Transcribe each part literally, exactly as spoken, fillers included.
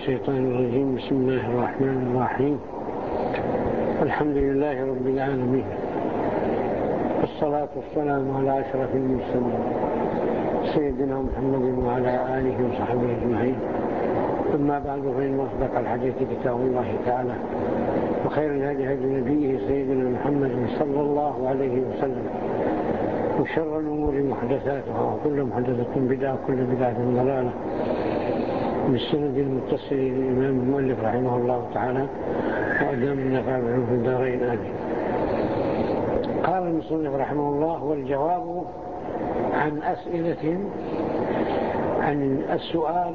الشيطان الرجيم. بسم الله الرحمن الرحيم. الحمد لله رب العالمين، والصلاة والسلام على أشرف المرسلين سيدنا محمد وعلى آله وصحبه أجمعين. أما بعد، فإن أصدق الحديث كتاب الله تعالى، وخير الهدي هدي نبيه سيدنا محمد صلى الله عليه وسلم، وشر الأمور محدثاتها، وكل محدثة بدعة، وكل بدعة ضلالة. بالسند المتصل للإمام المؤلف رحمه الله تعالى، وأدام النفع بهم في الدارين آمين. قال المصنف رحمه الله: والجواب عن أسئلة عن السؤال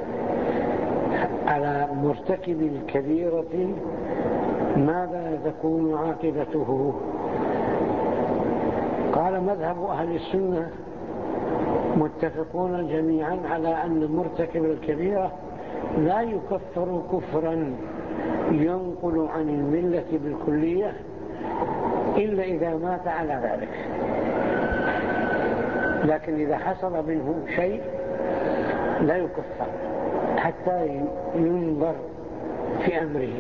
على مرتكب الكبيرة ماذا تكون عاقبته. قال: مذهب أهل السنة متفقون جميعا على أن مرتكب الكبيرة لا يكفر كفرا ينقل عن الملة بالكلية إلا إذا مات على ذلك، لكن إذا حصل منه شيء لا يكفر حتى ينظر في أمره.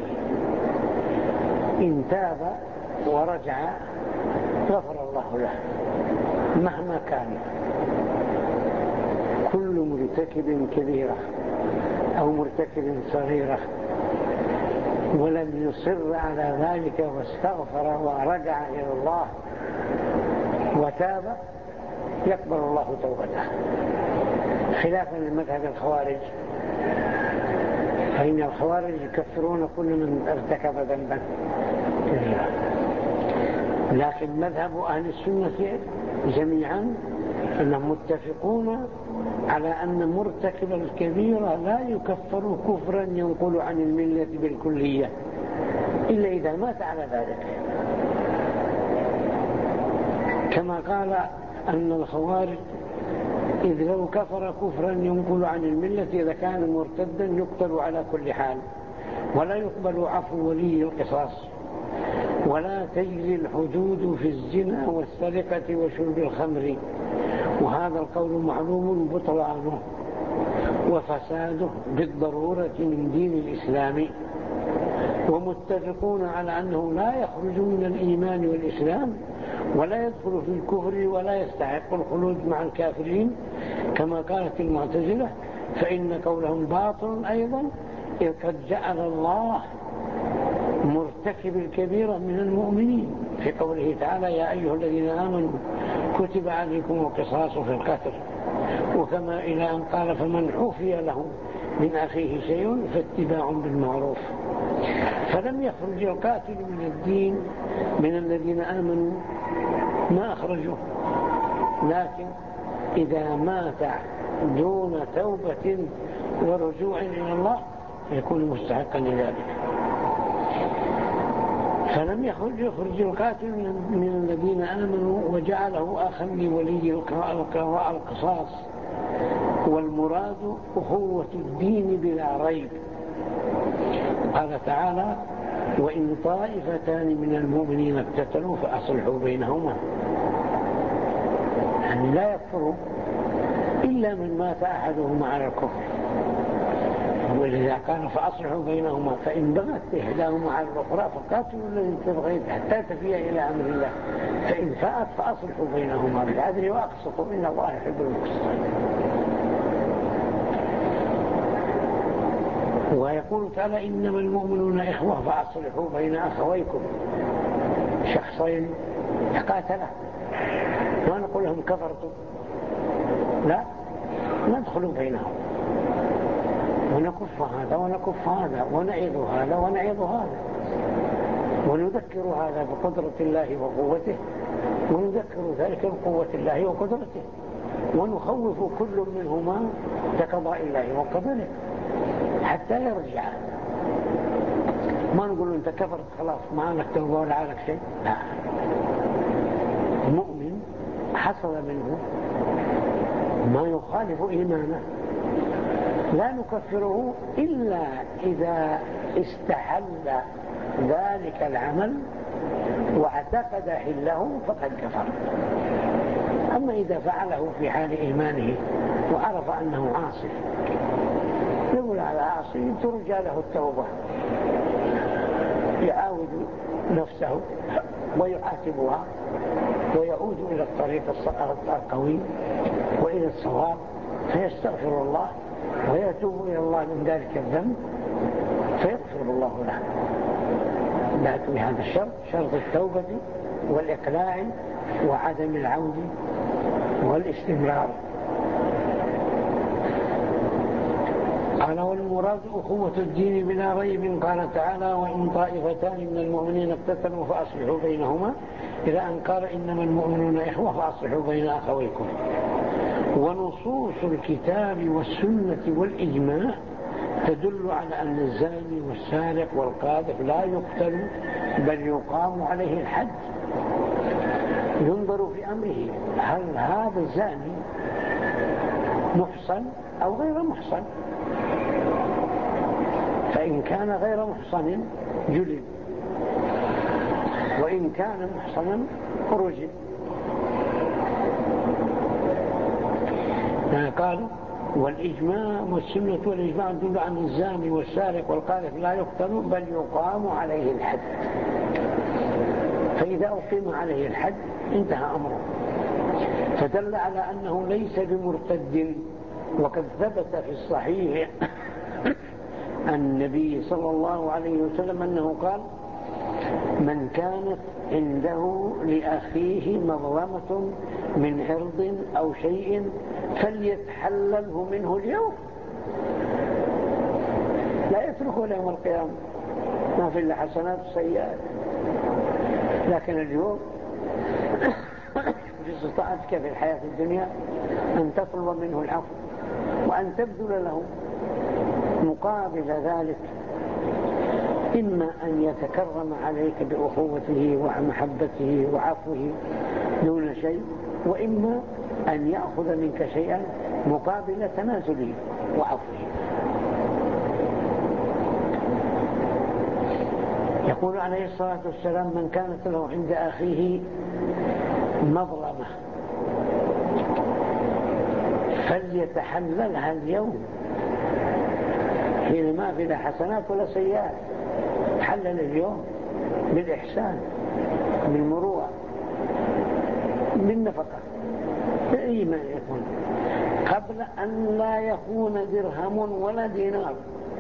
إن تاب ورجع غفر الله له مهما كان. كل مرتكب كبيرة أو مرتكب صغيرة ولم يصر على ذلك واستغفر ورجع إلى الله وتاب يقبل الله توبته، خلافا لمذهب الخوارج، فإن الخوارج يكفرون كل من ارتكب ذنبا كبيرا. لكن مذهب أهل السنة جميعا أنهم متفقون على أن مرتكب الكبيرة لا يكفر كفرا ينقل عن الملة بالكلية إلا إذا مات على ذلك، كما قال أن الخوارج إذ لو كفر كفرا ينقل عن الملة إذا كان مرتدا يقتل على كل حال، ولا يقبل عفو ولي القصاص، ولا تجري الحدود في الزنا والسرقة وشرب الخمر. وهذا القول معلوم بطلانه وفساده بالضرورة من دين الإسلام، ومتفقون على أنه لا يخرج من الإيمان والإسلام ولا يدخل في الكفر ولا يستحق الخلود مع الكافرين كما قالت المعتزلة، فإن قولهم باطل أيضا، إذ قد جعل الله مرتكب الكبيرة من المؤمنين في قوله تعالى: يا أيها الذين آمنوا كتب عليكم القصاص في القتل، وكما إلى أن قال: فمن عفي له من أخيه شيء فاتباع بالمعروف. فلم يخرج القاتل من الدين من الذين آمنوا، ما أخرجوه، لكن إذا مات دون توبة ورجوع إلى الله يكون مستحقا لذلك. فلم يخرج يخرج القاتل من الذين آمنوا وجعله أخا لولي القصاص، والمراد أخوة الدين بلا ريب. قال تعالى: وإن طائفتان من المؤمنين اقتتلوا فأصلحوا بينهما. يعني لا يكفر إلا من مات أحدهما على الكفر، ولذا قال: فأصلحوا بينهما فإن بغت إحداهما على الأخرى فقاتلوا الذي تبغي حتى تفيء إلى أمر الله فإن فاءت فأصلحوا بينهما بالعدل وأقسطوا إن الله يحب المقسطين. ويقول تعالى: إنما المؤمنون إخوة فأصلحوا بين أخويكم. شخصين تقاتلا ما نقول لهم كفرتم، لا، ندخل بينهم ونكف هذا ونكف هذا ونعيض هذا ونعيض هذا، ونذكر هذا بقدرة الله وقوته، ونذكر ذلك بقوة الله وقدرته، ونخوف كل منهما بقضاء الله وقدره حتى يرجع. ما نقول أنت كفرت خلاص ما لك توبة ولا عليك شيء، لا. المؤمن حصل منه ما يخالف إيمانه لا نكفره إلا إذا استحل ذلك العمل واعتقد حله فقد كفر. أما إذا فعله في حال إيمانه وعرف أنه عاصي يقول على عاصي ترجى له التوبة، يعاود نفسه ويعاتبها ويعود إلى الطريق القوي وإلى الصواب، فيستغفر الله ويتوب إلى الله من ذلك الذنب فيغفر الله له. لكن هذا الشرط شرط التوبة والإقلاع وعدم العود والاستمرار. قال والمراد أخوة الدين بلا ريب. قال تعالى وإن طائفتان من المؤمنين اقتتلوا فأصلحوا بينهما، إلى أن قال إنما المؤمنون إخوة فأصلحوا بين أخويكم. ونصوص الكتاب والسنة والإجماع تدل على أن الزاني والسارق والقاذف لا يقتل بل يقام عليه الحد. ينظر في أمره، هل هذا الزاني محصن أو غير محصن؟ فإن كان غير محصن جلد، وإن كان محصنا رجم. قال والإجماع والسنة والإجماع يدل عن الزاني والسارق والقاذف لا يقتل بل يقام عليه الحد. فإذا أقيم عليه الحد انتهى أمره، فدل على أنه ليس بمرتد. وقد ثبت في الصحيح عن النبي صلى الله عليه وسلم أنه قال من كانت عنده لأخيه مظلمة من عرض أو شيء فليتحلله منه اليوم، لا يتركه ليوم القيامة، ما في إلا حسنات وسيئات. لكن اليوم في استطاعتك في الحياة الدنيا أن تطلب منه العفو وأن تبذل له مقابل ذلك، إما أن يتكرم عليك بأخوته ومحبته وعفوه دون شيء، وإما أن يأخذ منك شيئا مقابل تنازله وعفوه. يقول عليه الصلاة والسلام من كانت له عند أخيه مظلمة فليتحللها اليوم، حين ما في لا حسنات ولا سيئات. حلل اليوم بالإحسان، بالمروءة، بالنفقة، بأي ما يكون، قبل أن لا يكون درهم ولا دينار.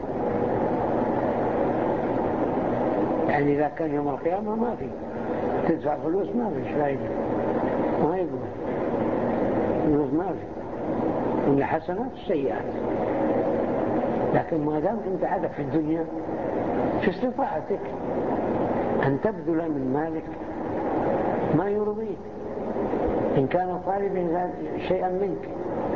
يعني إذا كان يوم القيامة ما في تدفع فلوس، ما في فايدة، ما يقبل فلوس، ما في إلا حسنات وسيئات. لكن ما دام أنت عادك في الدنيا في استطاعتك أن تبذل من مالك ما يرضيك، إن كان طالبا شيئا منك،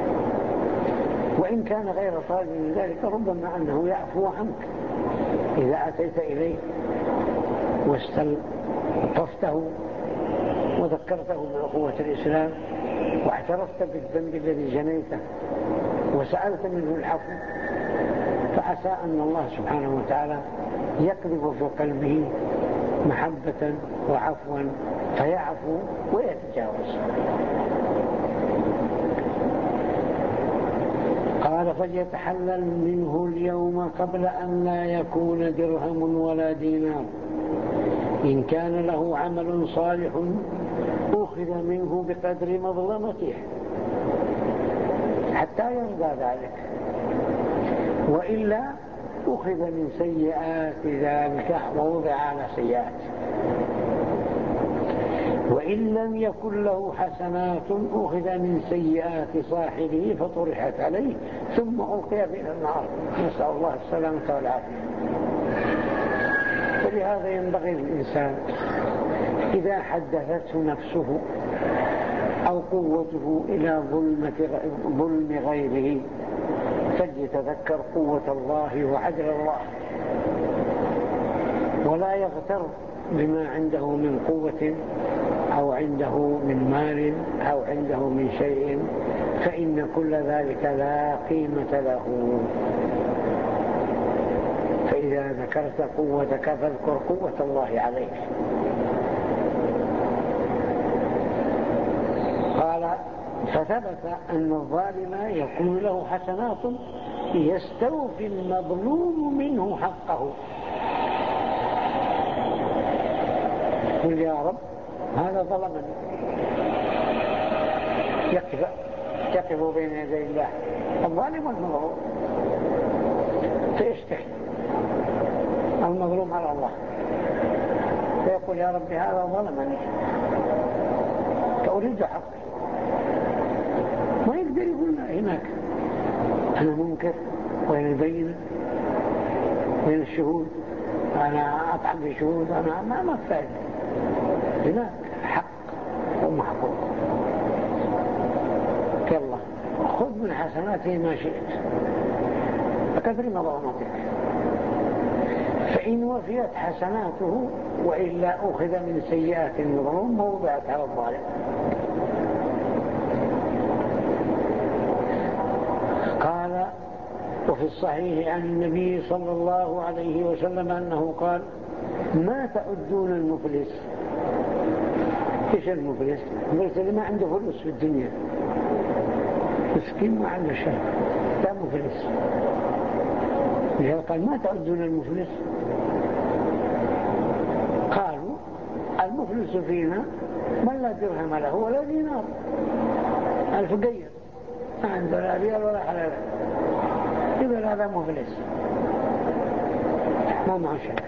وإن كان غير طالب من ذلك ربما أنه يعفو عنك إذا أتيت إليه واستلطفته وذكرته بأخوة الإسلام واعترفت بالذنب الذي جنيته وسألت منه العفو، فعسى أن الله سبحانه وتعالى يقذف في قلبه محبة وعفوا فيعفو ويتجاوز. قال فليتحلل منه اليوم قبل أن لا يكون درهم ولا دينار. إن كان له عمل صالح أخذ منه بقدر مظلمته حتى يرضى ذلك، وإلا أخذ من سيئات ذلك ووضع على سيئات. وإن لم يكن له حسنات أخذ من سيئات صاحبه فطرحت عليه ثم ألقي إلى النار، نسأل الله السلامة والعافية. فلهذا ينبغي للإنسان إذا حدثته نفسه أو قوته إلى ظلم غيره فليتذكر قوة الله وعدل الله، ولا يغتر بما عنده من قوة أو عنده من مال أو عنده من شيء، فإن كل ذلك لا قيمة له. فإذا ذكرت قوتك فاذكر قوة الله عليك. قال فثبت أن الظالم يكون له حسنات يستوفي المظلوم منه حقه. قل يا رب هذا ظلمني، يقف يقف بين يدي الله الظالم والمظلوم، فيشتكي المظلوم على الله، فيقول يا رب هذا ظلمني فأريد حقي. ما يقدر يقول هناك أنا منكر، وين البينة، وين الشهود، أنا أطعم بشهود، أنا ما ما فايدة. هناك حق ومحقوق. يلا خذ من حسناته ما شئت بقدر مظلمتك، فإن وفيت حسناته وإلا أخذ من سيئات المظلوم موضعت على الظالم. قال وفي الصحيح عن النبي صلى الله عليه وسلم أنه قال ما تعدون المفلس. إيش المفلس؟ المفلس اللي ما عنده فلوس في الدنيا، مسكين ما عنده شيء، لا مفلس. قال ما تعدون المفلس؟ قالوا المفلس فينا من لا درهم له ولا دينار، الفقير ما عنده لا ريال ولا حلال، يقول هذا مفلس ما معه شيء.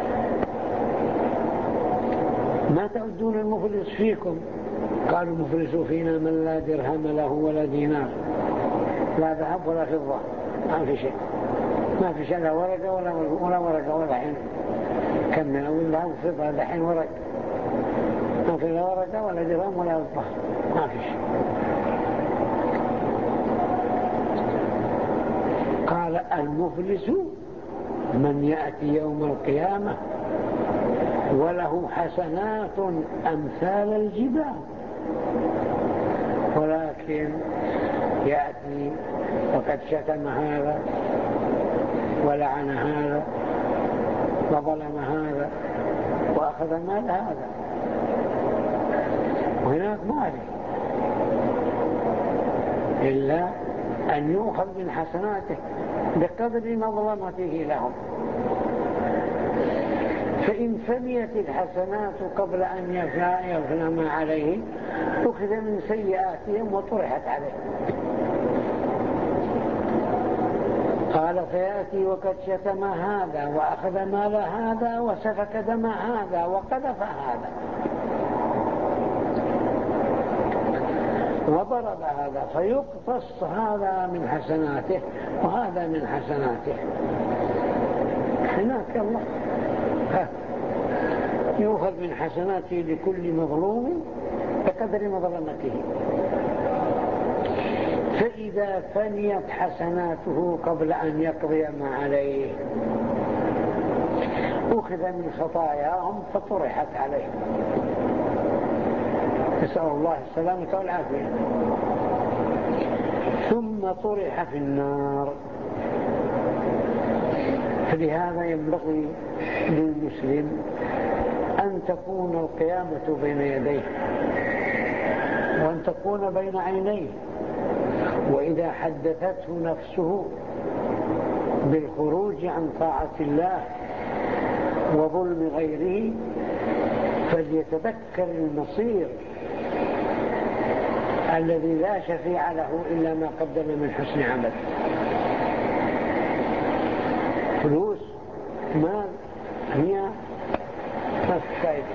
ما تعدون المفلس فيكم؟ قالوا المفلس فينا من لا درهم له ولا دينار، لا ذهب ولا فضة، ما في شيء، ما في شيء لا ورقة ولا ولا ورقة ولا حين كم من أول ذهب وفضة لحين ورق، ما في لا ورقة ولا درهم ولا فضة، ما في شيء. قال المفلس من يأتي يوم القيامة وله حسنات أمثال الجبال، ولكن يأتي وقد شتم هذا ولعن هذا وظلم هذا وأخذ مال هذا، وهناك ما عليه إلا أن يؤخذ من حسناته بقدر مظلمته لهم. فإن فنيت الحسنات قبل أن يفنى ما عليه أخذ من سيئاتهم وطرحت عليه. قال فيأتي وقد شتم هذا وأخذ مال هذا وسفك دم هذا وقذف هذا وضرب هذا، فيقتص هذا من حسناته وهذا من حسناته. هناك الله يؤخذ من حسناته لكل مظلوم بقدر مظلمته. فإذا فنيت حسناته قبل أن يقضي ما عليه أخذ من خطاياهم فطرحت عليه. نسأل الله السلامة والعافية. ثم طرح في النار. فلهذا ينبغي للمسلم أن تكون القيامة بين يديه وأن تكون بين عينيه، وإذا حدثته نفسه بالخروج عن طاعة الله وظلم غيره فليتذكر المصير الذي لا شفيع له إلا ما قدم من حسن عمل. فلوس مال هي ما في فائدة.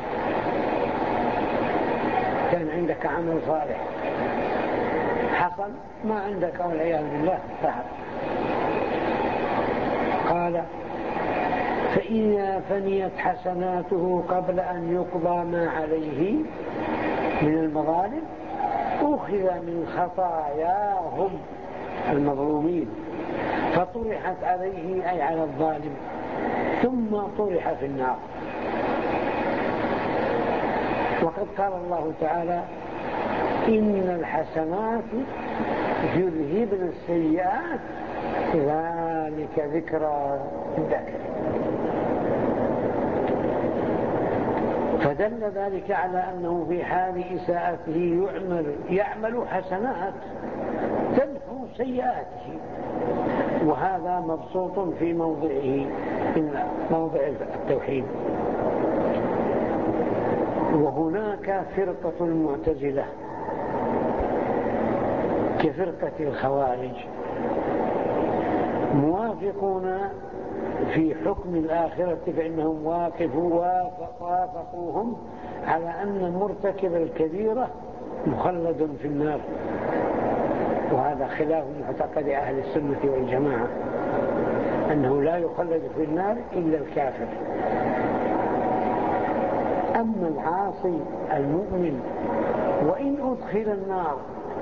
كان عندك عمل صالح حصل ما عندك والعياذ بالله فعل. قال فإذا فنيت حسناته قبل أن يقضى ما عليه من المظالم أخذ من خطاياهم المظلومين فطرحت عليه أي على الظالم ثم طرح في النار. وقد قال الله تعالى إن الحسنات يذهبن السيئات ذلك ذكرى للذاكرين. فدل ذلك على أنه في حال إساءته يعمل, يعمل حسنات تمحو سيئاته وهذا مبسوط في موضعه من موضع التوحيد. وهناك فرقة المعتزلة كفرقة الخوارج موافقون في حكم الآخرة، فإنهم واقفوا وافقوهم على أن مرتكب الكبيرة مخلد في النار، وهذا خلاف معتقد أهل السنة والجماعة، أنه لا يخلد في النار إلا الكافر. أما العاصي المؤمن وإن أدخل النار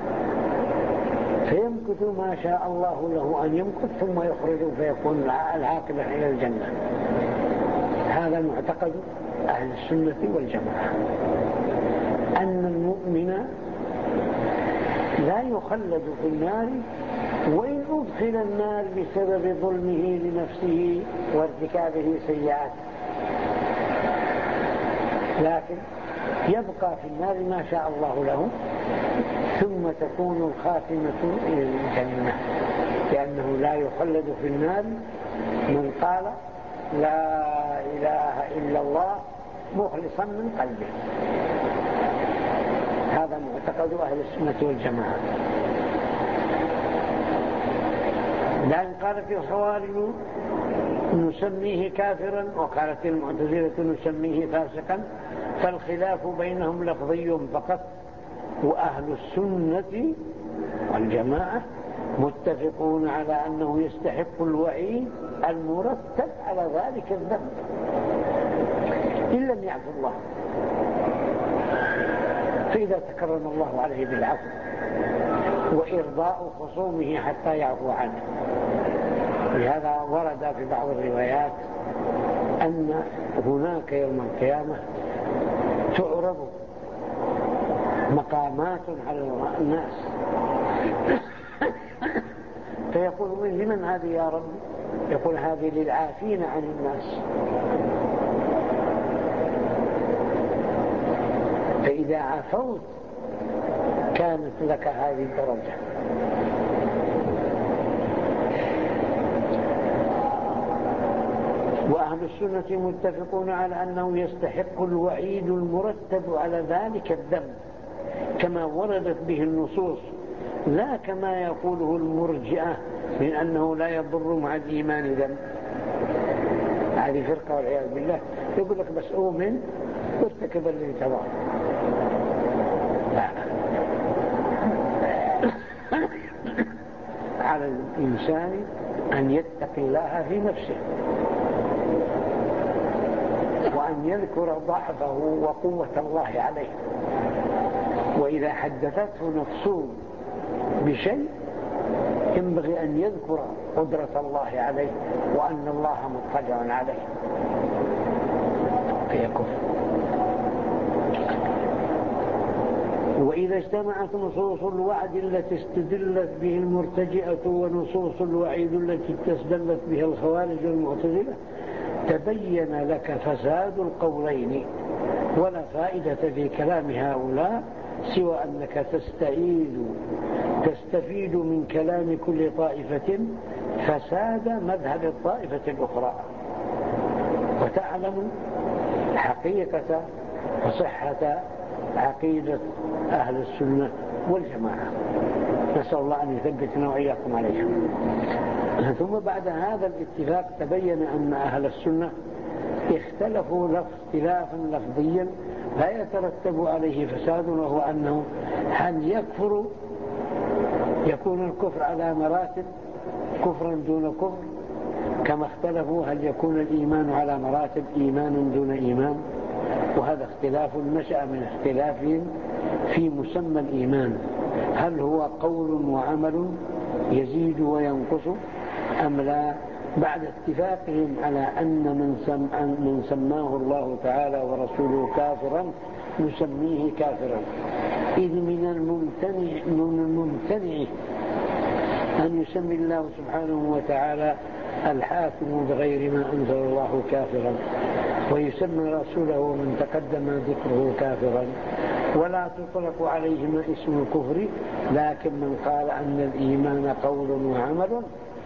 فيمكث ما شاء الله له أن يمكث ثم يخرج فيكون العاقبة إلى الجنة. هذا معتقد أهل السنة والجماعة، أن المؤمن لا يخلد في النار وإن أدخل النار بسبب ظلمه لنفسه وارتكابه سيئات، لكن يبقى في النار ما شاء الله له، ثم تكون الخاتمة إلى الجنة، لأنه لا يخلد في النار من قال لا إله إلا الله مخلصا من قلبه. هذا معتقد أهل السنة والجماعة. لأن قالت الخوارج نسميه كافرا وقالت المعتزلة نسميه فاسقا، فالخلاف بينهم لفظي فقط، وأهل السنة والجماعة متفقون على أنه يستحق الوعيد المرتب على ذلك الذنب إن لم يعفو الله، فإذا تكرم الله عليه بالعفو وإرضاء خصومه حتى يعفو عنه. لهذا ورد في بعض الروايات أن هناك يوم القيامة تعرض مقامات على الناس فيقول لمن هذه يا رب؟ يقول هذه للعافين عن الناس. فإذا عفوت كانت لك هذه الدرجة. وأهل السنة متفقون على أنه يستحق الوعيد المرتب على ذلك الذنب كما وردت به النصوص، لا كما يقوله المرجئة من أنه لا يضر مع الإيمان ذنب. هذه فرقة والعياذ بالله، يقول لك بس أؤمن وارتكب اللي تبع. على الإنسان أن يتقي الله في نفسه وأن يذكر ضعفه وقوة الله عليه، وإذا حدثته نفسه بشيء ينبغي أن يذكر قدرة الله عليه وأن الله مطلع عليه فيكفر. وإذا اجتمعت نصوص الوعد التي استدلت به المرتجئة ونصوص الوعيد التي استدلت بها الخوارج والمعتزلة تبين لك فساد القولين، ولا فائدة في كلام هؤلاء سوى أنك تستعيد تستفيد من كلام كل طائفة فساد مذهب الطائفة الأخرى، وتعلم حقيقة وصحة عقيدة أهل السنة والجماعة. نسأل الله أن يثبتنا وإياكم عليهم. ثم بعد هذا الاتفاق تبين أن أهل السنة اختلفوا اختلافا لفظيا لا يترتب عليه فساد، وهو أنه هل يكفر يكون الكفر على مراتب كفرا دون كفر، كما اختلفوا هل يكون الإيمان على مراتب إيمان دون إيمان. وهذا اختلاف نشأ من اختلاف في مسمى الإيمان، هل هو قول وعمل يزيد وينقص أم لا، بعد اتفاقهم على أن من, سم من سماه الله تعالى ورسوله كافرا نسميه كافرا، إذ من الممتنع, من الممتنع أن يسمي الله سبحانه وتعالى الحاكم بغير ما أنزل الله كافرا، ويسمى رسوله من تقدم ذكره كافرا، ولا تطلق عليهما اسم الكفر، لكن من قال أن الإيمان قول وعمل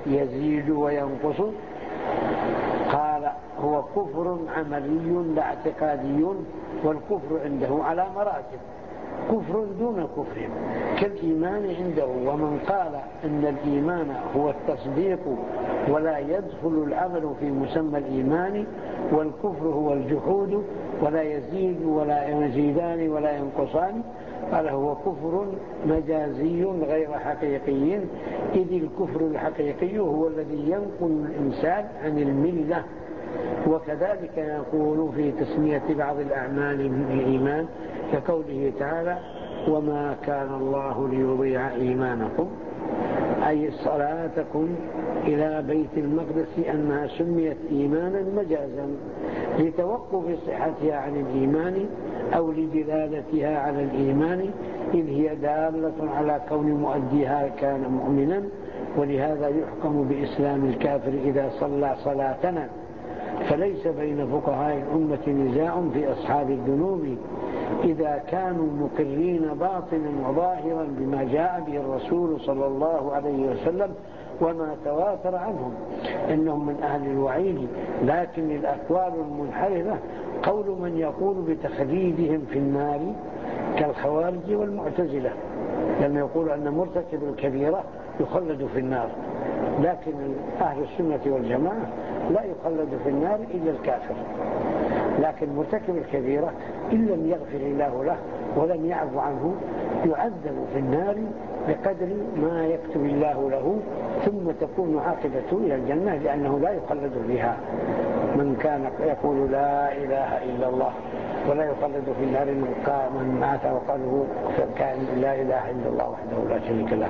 يزيد وينقص؟ قال هو كفر عملي لا اعتقادي، والكفر عنده على مراتب، كفر دون كفر كالإيمان عنده. ومن قال إن الإيمان هو التصديق ولا يدخل العمل في مسمى الإيمان، والكفر هو الجحود ولا يزيد ولا يزيدان ولا ينقصان، قال هو كفر مجازي غير حقيقي، إذ الكفر الحقيقي هو الذي ينقل الإنسان عن الملة. وكذلك يقول في تسمية بعض الأعمال بالإيمان كقوله تعالى وما كان الله ليضيع إيمانكم، أي صلاتكم إلى بيت المقدس أنها سميت إيمانا مجازا لتوقف صحتها عن الإيمان أو لدلالتها على الإيمان، إذ هي دالة على كون مؤديها كان مؤمنا، ولهذا يحكم بإسلام الكافر إذا صلى صلاتنا. فليس بين فقهاء الأمة نزاع في أصحاب الذنوب إذا كانوا مقرين باطنا وظاهرا بما جاء به الرسول صلى الله عليه وسلم وما تواتر عنهم إنهم من أهل الوعيد. لكن الأقوال المنحرفة قول من يقول بتخليدهم في النار كالخوارج والمعتزلة، لما يقول أن مرتكب الكبيرة يخلد في النار، لكن أهل السنة والجماعة لا يخلد في النار إلا الكافر، لكن مرتكب الكبيرة إن لم يغفر الله له ولم يعفو عنه يعذب في النار بقدر ما يكتب الله له، ثم تكون عاقبته إلى الجنة لأنه لا يخلد فيها. من كان يقول لا إله إلا الله ولا يخلد في النار من مات وقاله كان لا إله إلا الله وحده لا شريك له.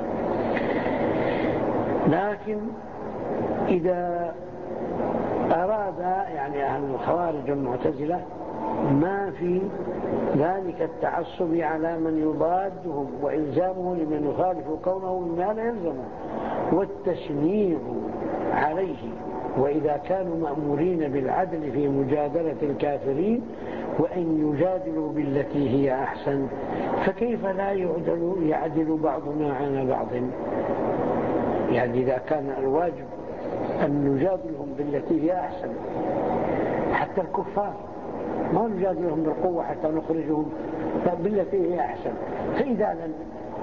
لكن إذا أراد يعني أهل الخوارج والمعتزلة ما في ذلك التعصب على من يضادهم وإلزامه لمن يخالف قوله ما لا يلزمه والتشنيع عليه، وإذا كانوا مأمورين بالعدل في مجادلة الكافرين وأن يجادلوا بالتي هي أحسن، فكيف لا يعدل يعدل بعضنا عن بعض؟ يعني إذا كان الواجب أن نجادلهم بالتي هي أحسن، حتى الكفار ما نجادلهم بالقوة حتى نخرجهم بالتي هي أحسن، فإذا لم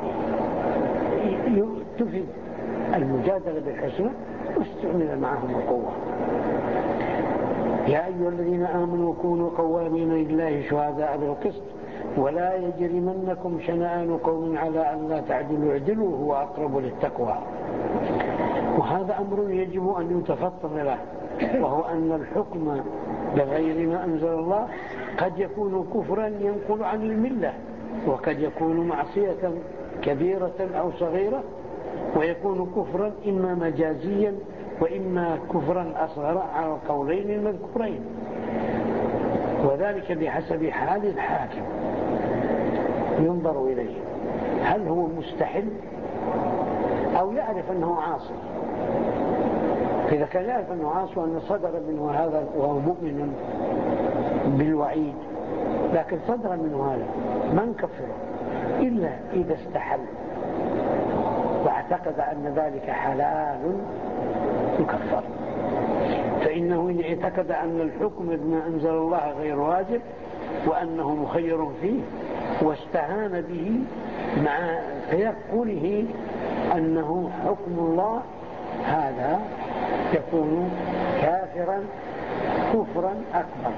تفيد المجادلة بالحسنى واستعمل معهم القوة. يا أيها الذين آمنوا كونوا قوامين لله شهداء بالقسط ولا يجرمنكم شنآن قوم على أن لا تعدلوا اعدلوا هو أقرب للتقوى. وهذا أمر يجب أن يتفطن له، وهو أن الحكم بغير ما أنزل الله قد يكون كفرا ينقل عن الملة، وقد يكون معصية كبيرة أو صغيرة، ويكون كفرا إما مجازيا وإما كفرا أصغر على القولين المذكورين، وذلك بحسب حال الحاكم ينظر إليه هل هو مستحل أو يعرف أنه عاصي. إذا كان يعرف أنه عاصي وأن صدر منه هذا وهو مؤمن بالوعيد، لكن صدر منه هذا ما نكفره إلا إذا استحل واعتقد أن ذلك حلال يكفر. فإنه إن اعتقد أن الحكم بما أنزل الله غير واجب وأنه مخير فيه واستهان به مع تيقنه أنه حكم الله، هذا يكون كافرا كفرا أكبر.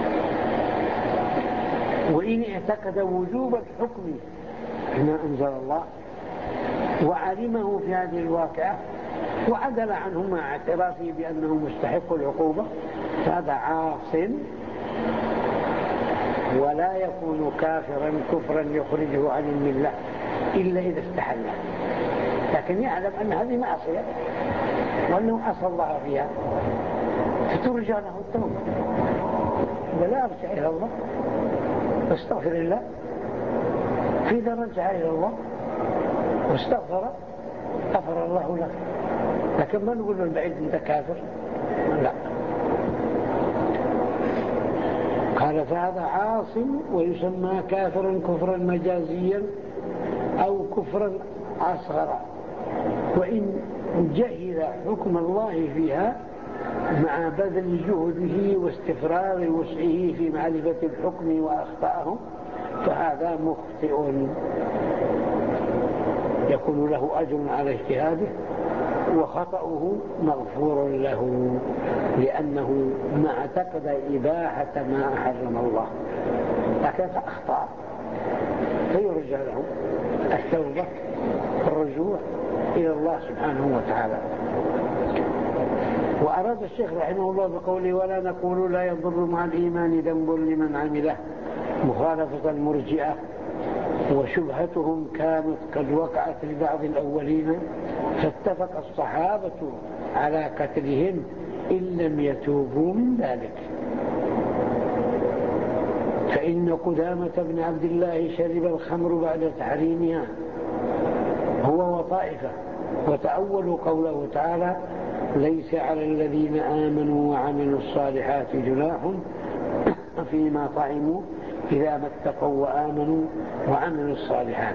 وإن اعتقد وجوب الحكم بما أنزل الله وعلمه في هذه الواقعة وعدل عنه مع اعترافه بأنه مستحق العقوبة، هذا عاص ولا يكون كافرا كفرا يخرجه عن الملة إلا إذا استحل، لكن يعلم أن هذه معصية وأنه عصى الله فيها، فترجع له التوبة ولا أرجع إلى الله واستغفر الله. فإذا رجع إلى الله واستغفر غفر الله له، لكن ما نقول له البعيد أنت كافر، لا. قال فهذا عاص ويسمى كافرا كفرا مجازيا أو كفرا أصغر. وإن جهل حكم الله فيها مع بذل جهده واستفراغ وسعه في معرفة الحكم وأخطأه، فهذا مخطئ يكون له أجر على اجتهاده، وخطأه مغفور له لأنه ما اعتقد إباحة ما حرم الله، لكن أخطأ، فيرجى له التوبة والرجوع إلى الله سبحانه وتعالى. وأراد الشيخ رحمه الله بقوله: ولا نقول لا يضر مع الإيمان ذنب لمن عمله، مخالفة المرجئة، وشبهتهم كانت قد وقعت لبعض الأولين، فاتفق الصحابة على قتلهم إن لم يتوبوا من ذلك. فإن قدامة بن عبد الله شرب الخمر بعد تحريمها هو وطائفة، وتأولوا قوله تعالى: ليس على الذين آمنوا وعملوا الصالحات جناح فيما طعموا إذا ما اتقوا وآمنوا وعملوا الصالحات.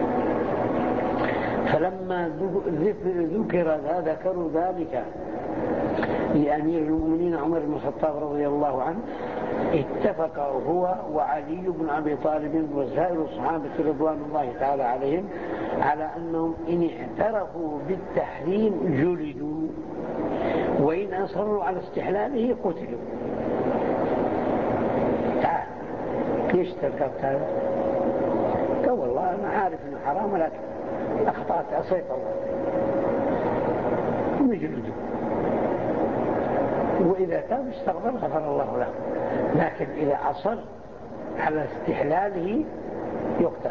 فلما ذكر ذا ذكروا ذلك لأمير المؤمنين عمر بن الخطاب رضي الله عنه، اتفق هو وعلي بن أبي طالب وسائر الصحابة رضوان الله تعالى عليهم على أنهم إن اعترفوا بالتحريم جلدوا، وإن أصروا على استحلاله قتلوا. تعال ليش تركبت هذا؟ قال: والله أنا عارف أنه حرام لكن أخطأت، أصيت الله، ويجلدوا، وإذا تاب استغفر غفر الله له، لكن إذا أصر على استحلاله يقتل.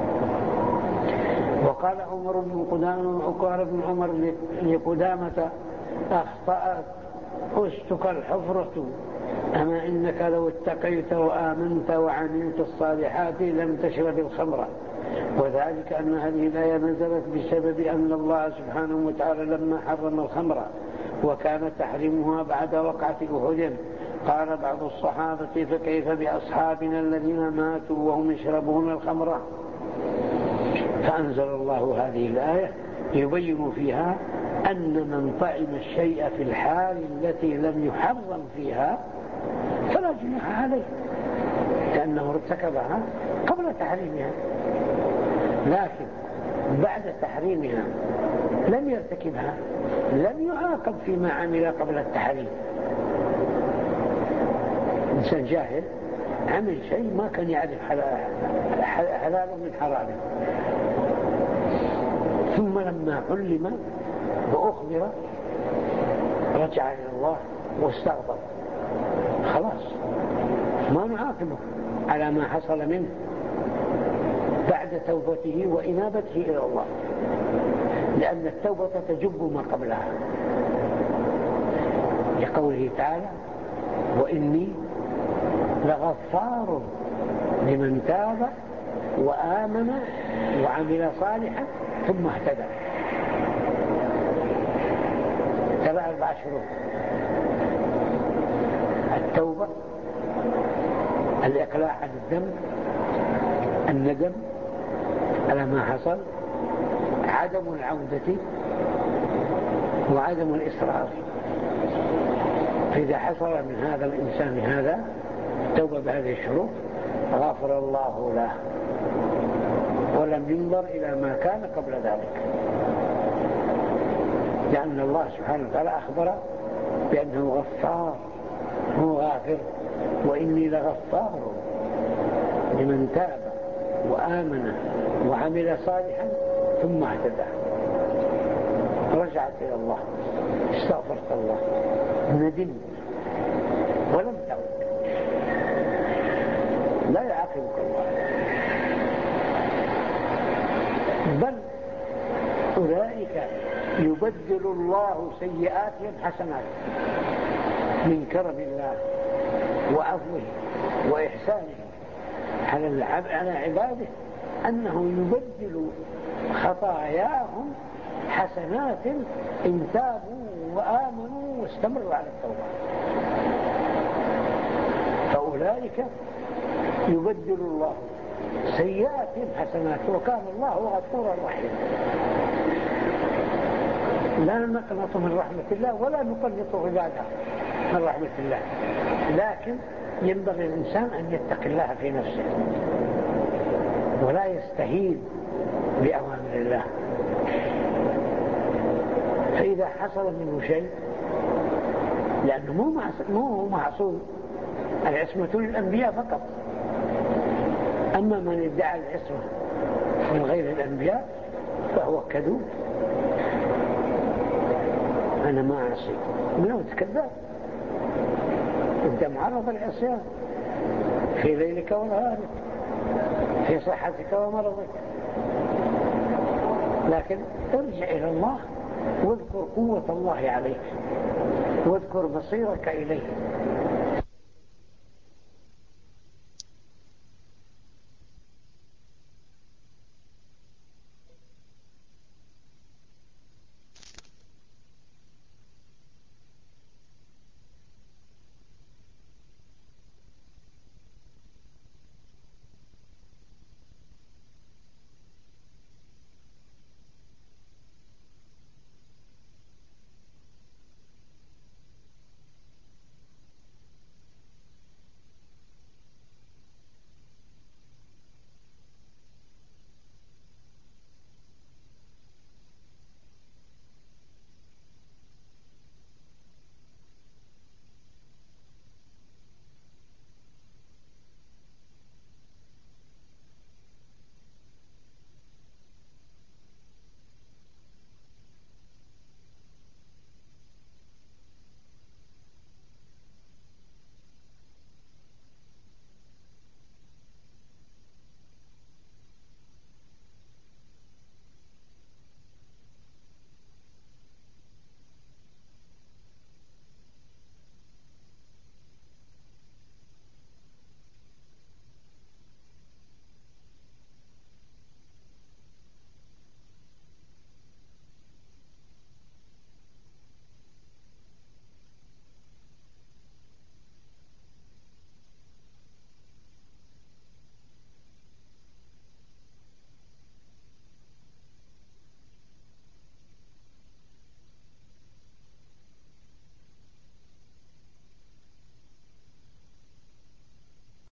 وقال عمر بن قدامة وقال ابن عمر لقدامة: أخطأت أستك الحفرة، أما إنك لو اتقيت وآمنت وعملت الصالحات لم تشرب الخمر. وذلك أن هذه الآية نزلت بسبب أن الله سبحانه وتعالى لما حرم الخمر وكان تحريمها بعد وقعة أحد، قال بعض الصحابة: فكيف بأصحابنا الذين ماتوا وهم يشربون الخمر؟ فأنزل الله هذه الآية يبين فيها أن من طعم الشيء في الحال التي لم يحرم فيها فلا جناح عليه، لأنه ارتكبها قبل تحريمها، لكن بعد تحريمها لم يرتكبها، لم يعاقب فيما عمل قبل التحريم. إنسان جاهل عمل شيء ما كان يعرف حلاله من حرامه، ثم لما علم وأخبر رجع إلى الله واستغفر، خلاص ما نعاقبه على ما حصل منه بعد توبته وإنابته إلى الله، لأن التوبة تجب ما قبلها، لقوله تعالى: وإني لغفار لمن تاب وآمن وعمل صالحا ثم اهتدى. تبع أربع شروط: التوبة، الإقلاع عن الذنب، الندم على ما حصل، عدم العودة، وعدم الإصرار. فإذا حصل من هذا الإنسان هذا توبة بهذه الشروط غفر الله له، ولم ينظر إلى ما كان قبل ذلك، لأن الله سبحانه وتعالى أخبر بأنه غفار، هو غافر: وإني لغفار لمن تاب وآمن وعمل صالحا ثم اهتدى. رجعت إلى الله، استغفرت الله، ندمت ولم تعد، لا يعاقبك الله، بل أولئك يبدل الله سيئاتهم حسنات من كرم الله وعفوه وإحسانه على عباده، أنه يبدل خطاياهم حسنات إن تابوا وآمنوا واستمروا على التوبة. فأولئك يبدل الله سيئاتهم حسنات، وكان الله غفورا رحيما. لا نقنط من رحمة الله ولا نقنط عباده من رحمة الله، لكن ينبغي الإنسان أن يتقي الله في نفسه ولا يستهين بأوامر الله. فإذا حصل منه شيء، لأنه مو معصوم، العصمة للأنبياء فقط، أما من ادعى العصمة من غير الأنبياء فهو كذوب. أنا ما أعصي، من كذاب، أنت معرض للعصيان في ليلك ونهارك، في صحتك ومرضك، لكن ارجع إلى الله واذكر قوة الله عليك واذكر بصيرك إليه.